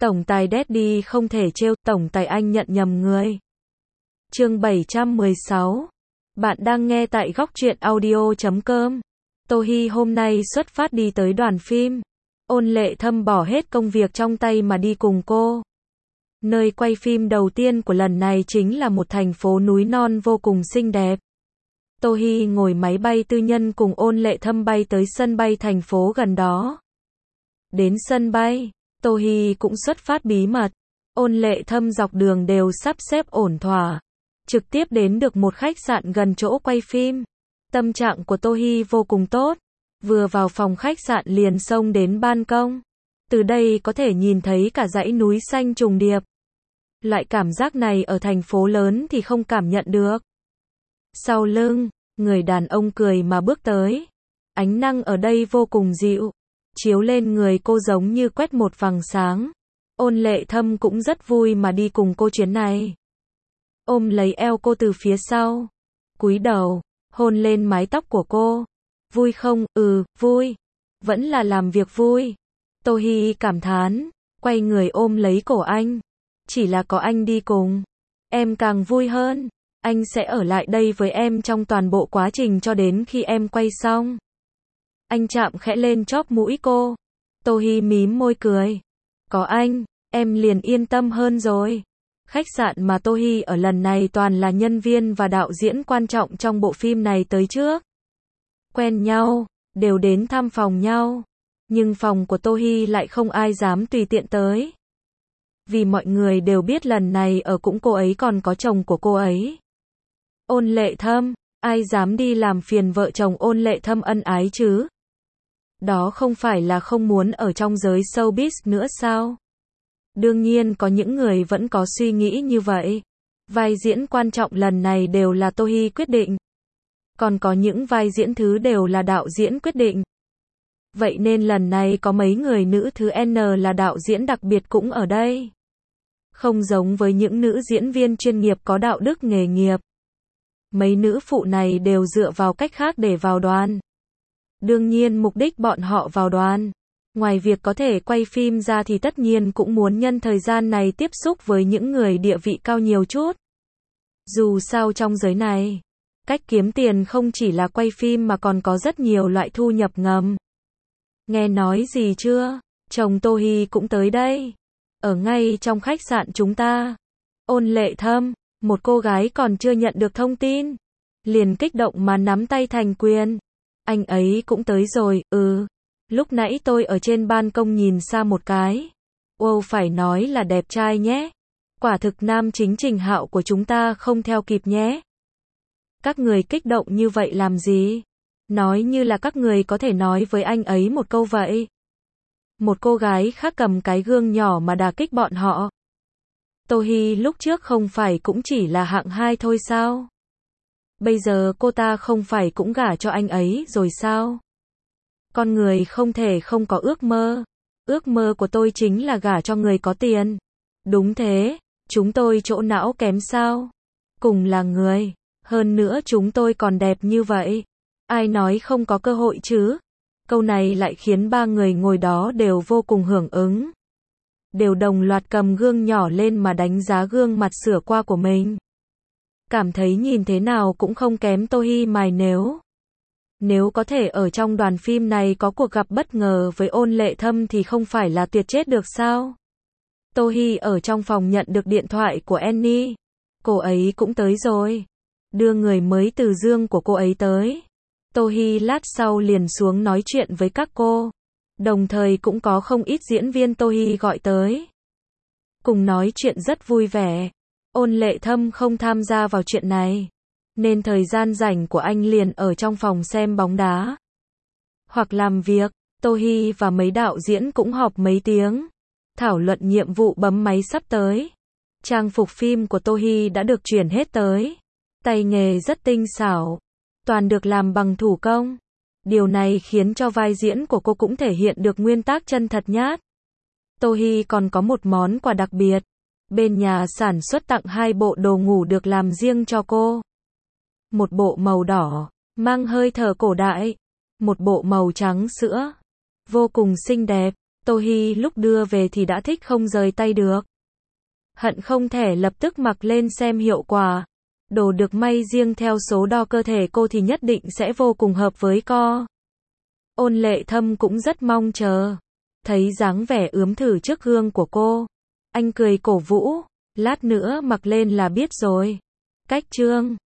Tổng tài Daddy không thể trêu, tổng tài anh nhận nhầm người. Chương 716. Bạn đang nghe tại góc truyện audio.com. Tô Hi hôm nay xuất phát đi tới đoàn phim. Ôn Lệ Thâm bỏ hết công việc trong tay mà đi cùng cô. Nơi quay phim đầu tiên của lần này chính là một thành phố núi non vô cùng xinh đẹp. Tô Hi ngồi máy bay tư nhân cùng Ôn Lệ Thâm bay tới sân bay thành phố gần đó. Đến sân bay, Tô Hi cũng xuất phát bí mật. Ôn Lệ Thâm dọc đường đều sắp xếp ổn thỏa. Trực tiếp đến được một khách sạn gần chỗ quay phim. Tâm trạng của Tô Hi vô cùng tốt. Vừa vào phòng khách sạn liền xông đến ban công. Từ đây có thể nhìn thấy cả dãy núi xanh trùng điệp. Loại cảm giác này ở thành phố lớn thì không cảm nhận được. Sau lưng, người đàn ông cười mà bước tới. Ánh nắng ở đây vô cùng dịu, chiếu lên người cô giống như quét một vầng sáng. Ôn Lệ Thâm cũng rất vui mà đi cùng cô chuyến này. Ôm lấy eo cô từ phía sau, cúi đầu, hôn lên mái tóc của cô. Vui không? Ừ, vui. Vẫn là làm việc vui. Tô Hi cảm thán, quay người ôm lấy cổ anh. Chỉ là có anh đi cùng, em càng vui hơn. Anh sẽ ở lại đây với em trong toàn bộ quá trình cho đến khi em quay xong. Anh chạm khẽ lên chóp mũi cô. Tô Hi mím môi cười. Có anh, em liền yên tâm hơn rồi. Khách sạn mà Tô Hi ở lần này toàn là nhân viên và đạo diễn quan trọng trong bộ phim này tới trước. Quen nhau, đều đến thăm phòng nhau. Nhưng phòng của Tô Hi lại không ai dám tùy tiện tới. Vì mọi người đều biết lần này ở cũng cô ấy còn có chồng của cô ấy. Ôn Lệ Thâm, ai dám đi làm phiền vợ chồng Ôn Lệ Thâm ân ái chứ? Đó không phải là không muốn ở trong giới showbiz nữa sao? Đương nhiên có những người vẫn có suy nghĩ như vậy. Vai diễn quan trọng lần này đều là Tô Hi quyết định. Còn có những vai diễn thứ đều là đạo diễn quyết định. Vậy nên lần này có mấy người nữ thứ N là đạo diễn đặc biệt cũng ở đây. Không giống với những nữ diễn viên chuyên nghiệp có đạo đức nghề nghiệp. Mấy nữ phụ này đều dựa vào cách khác để vào đoàn. Đương nhiên mục đích bọn họ vào đoàn, ngoài việc có thể quay phim ra thì tất nhiên cũng muốn nhân thời gian này tiếp xúc với những người địa vị cao nhiều chút. Dù sao trong giới này, cách kiếm tiền không chỉ là quay phim mà còn có rất nhiều loại thu nhập ngầm. Nghe nói gì chưa? Chồng Tô Hi cũng tới đây. Ở ngay trong khách sạn chúng ta. Ôn Lệ Thâm, một cô gái còn chưa nhận được thông tin, liền kích động mà nắm tay thành quyền. Anh ấy cũng tới rồi, lúc nãy tôi ở trên ban công nhìn xa một cái. Wow, phải nói là đẹp trai nhé. Quả thực nam chính Trình Hạo của chúng ta không theo kịp nhé. Các người kích động như vậy làm gì? Nói như là các người có thể nói với anh ấy một câu vậy. Một cô gái khác cầm cái gương nhỏ mà đả kích bọn họ. Tô Hi lúc trước không phải cũng chỉ là hạng 2 thôi sao? Bây giờ cô ta không phải cũng gả cho anh ấy rồi sao? Con người không thể không có ước mơ. Ước mơ của tôi chính là gả cho người có tiền. Đúng thế, chúng tôi chỗ não kém sao? Cùng là người, hơn nữa chúng tôi còn đẹp như vậy. Ai nói không có cơ hội chứ? Câu này lại khiến ba người ngồi đó đều vô cùng hưởng ứng. Đều đồng loạt cầm gương nhỏ lên mà đánh giá gương mặt sửa qua của mình. Cảm thấy nhìn thế nào cũng không kém Tô Hi mài nếu. Nếu có thể ở trong đoàn phim này có cuộc gặp bất ngờ với Ôn Lệ Thâm thì không phải là tuyệt chết được sao? Tô Hi ở trong phòng nhận được điện thoại của Annie. Cô ấy cũng tới rồi. Đưa người mới từ Dương của cô ấy tới. Tô Hi lát sau liền xuống nói chuyện với các cô. Đồng thời cũng có không ít diễn viên Tô Hi gọi tới. Cùng nói chuyện rất vui vẻ. Ôn Lệ Thâm không tham gia vào chuyện này. Nên thời gian rảnh của anh liền ở trong phòng xem bóng đá. Hoặc làm việc. Tô Hi và mấy đạo diễn cũng họp mấy tiếng. Thảo luận nhiệm vụ bấm máy sắp tới. Trang phục phim của Tô Hi đã được chuyển hết tới. Tay nghề rất tinh xảo. Toàn được làm bằng thủ công. Điều này khiến cho vai diễn của cô cũng thể hiện được nguyên tắc chân thật nhất. Tô Hi còn có một món quà đặc biệt. Bên nhà sản xuất tặng 2 bộ đồ ngủ được làm riêng cho cô. Một bộ màu đỏ, mang hơi thở cổ đại. Một bộ màu trắng sữa. Vô cùng xinh đẹp. Tô Hi lúc đưa về thì đã thích không rời tay được. Hận không thể lập tức mặc lên xem hiệu quả. Đồ được may riêng theo số đo cơ thể cô thì nhất định sẽ vô cùng hợp với co. Ôn Lệ Thâm cũng rất mong chờ. Thấy dáng vẻ ướm thử trước gương của cô, anh cười cổ vũ, lát nữa mặc lên là biết rồi. Cách trương